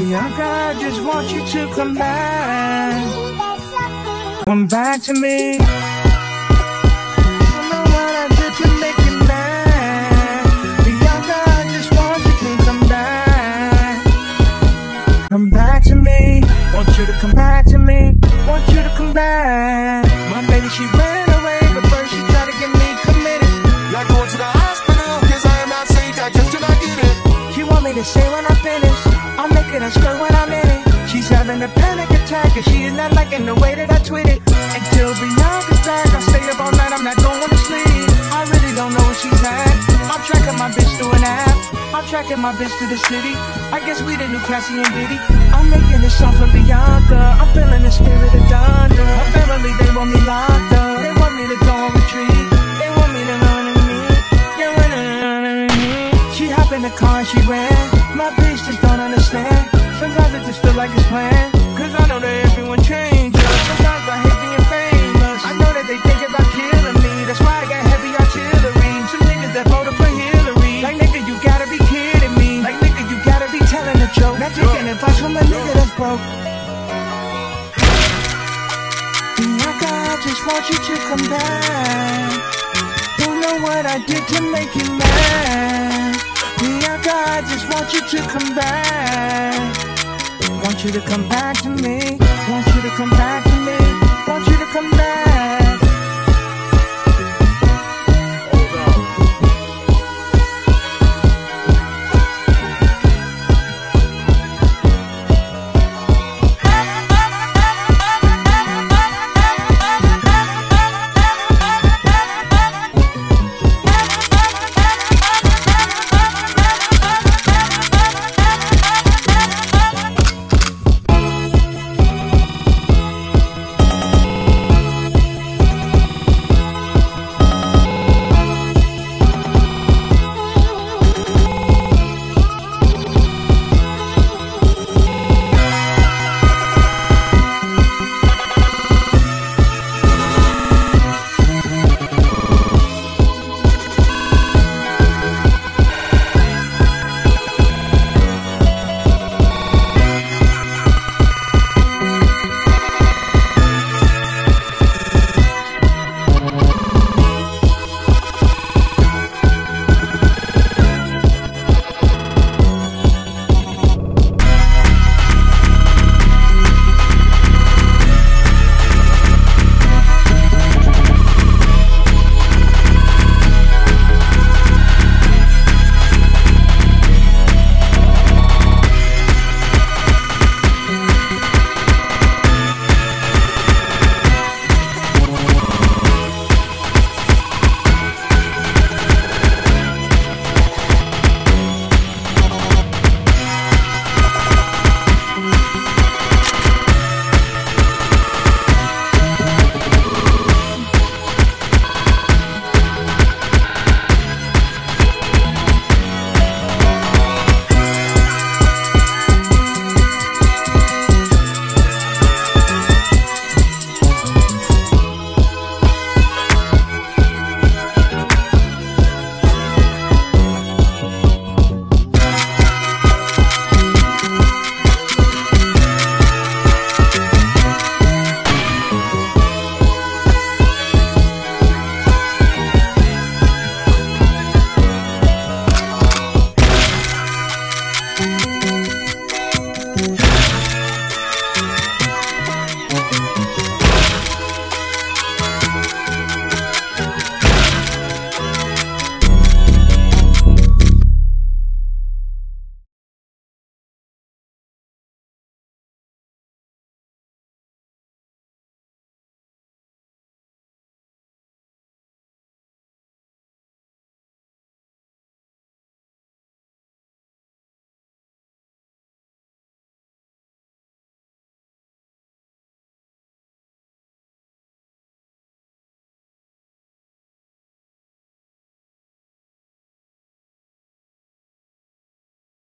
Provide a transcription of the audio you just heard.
Bianca, I just want you to come back. Come back to me. Don't know what I did to make you mad. Bianca, I just want you to come back. Come back to me. Want you to come back to me. Want you to come back. My baby, she ran away, but first she tried to get me committed. Not going to the hospital, cause I am not safe, I just did not get it. She want me to say when I finish, I'm making her skirt when I'm in it. She's having a panic attack, and she is not liking the way that I tweet it. Until Bianca's back, I stay up all night, I'm not going to sleep. I really don't know where she's at. I'm tracking my bitch through an app. I'm tracking my bitch to the city. I guess we the new Cassie and Diddy. I'm making this song for Bianca. I'm feeling the spirit of Donna. Her family, they want me locked up. They want me to go on retreat. They want me to run in me. They want to run in me. She hop in the car and she ran. My bitch just don't understand. Sometimes I just feel like it's planned. Cause I know that everyone changes. Sometimes I hate being famous. I know that they think about killing me. That's why I got heavy artillery. Some niggas that voted for Hillary. Like nigga, you gotta be kidding me. Like nigga, you gotta be telling a joke. Not taking advice from a nigga that's broke. Bianca, I just want you to come back. Don't know what I did to make you mad. Bianca, I just want you to come back. Want you to come back to me. Want you to come back to me. Want you to come back.